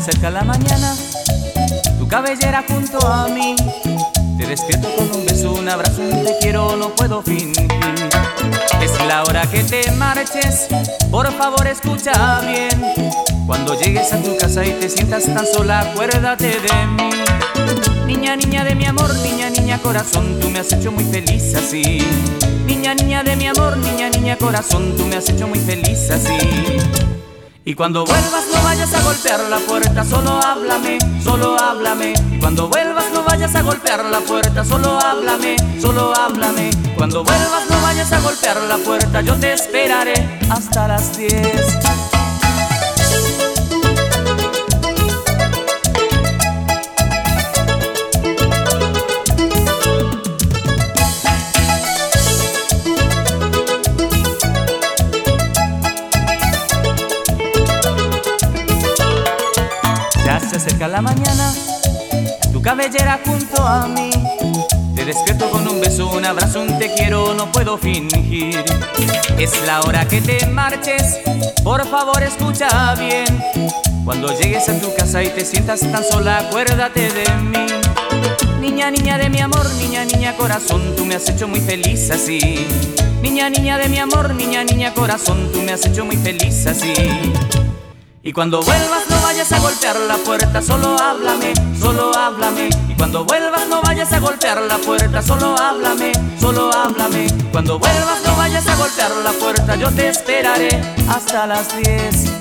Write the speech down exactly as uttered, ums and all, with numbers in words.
acerca la mañana, tu cabellera junto a mí. Te despierto con un beso, un abrazo, un te quiero, no puedo fingir. Es la hora que te marches, por favor escucha bien. Cuando llegues a tu casa y te sientas tan sola, acuérdate de mí. Niña, niña de mi amor, niña, niña corazón, tú me has hecho muy feliz así. Niña, niña de mi amor, niña, niña corazón, tú me has hecho muy feliz así. Y cuando vuelvas no vayas a golpear la puerta, solo háblame, solo háblame. Y cuando vuelvas no vayas a golpear la puerta, solo háblame, solo háblame. Cuando vuelvas no vayas a golpear la puerta, yo te esperaré hasta las diez. Se acerca la mañana, tu cabellera junto a mí. Te despierto con un beso, un abrazo, un te quiero, no puedo fingir. Es la hora que te marches, por favor escucha bien. Cuando llegues a tu casa y te sientas tan sola, acuérdate de mí. Niña, niña de mi amor, niña, niña corazón, tú me has hecho muy feliz así. Niña, niña de mi amor, niña, niña corazón, tú me has hecho muy feliz así. Y cuando vuelvas no vayas a golpear la puerta, solo háblame, solo háblame. Y cuando vuelvas no vayas a golpear la puerta, solo háblame, solo háblame. Cuando vuelvas no vayas a golpear la puerta, yo te esperaré hasta las diez.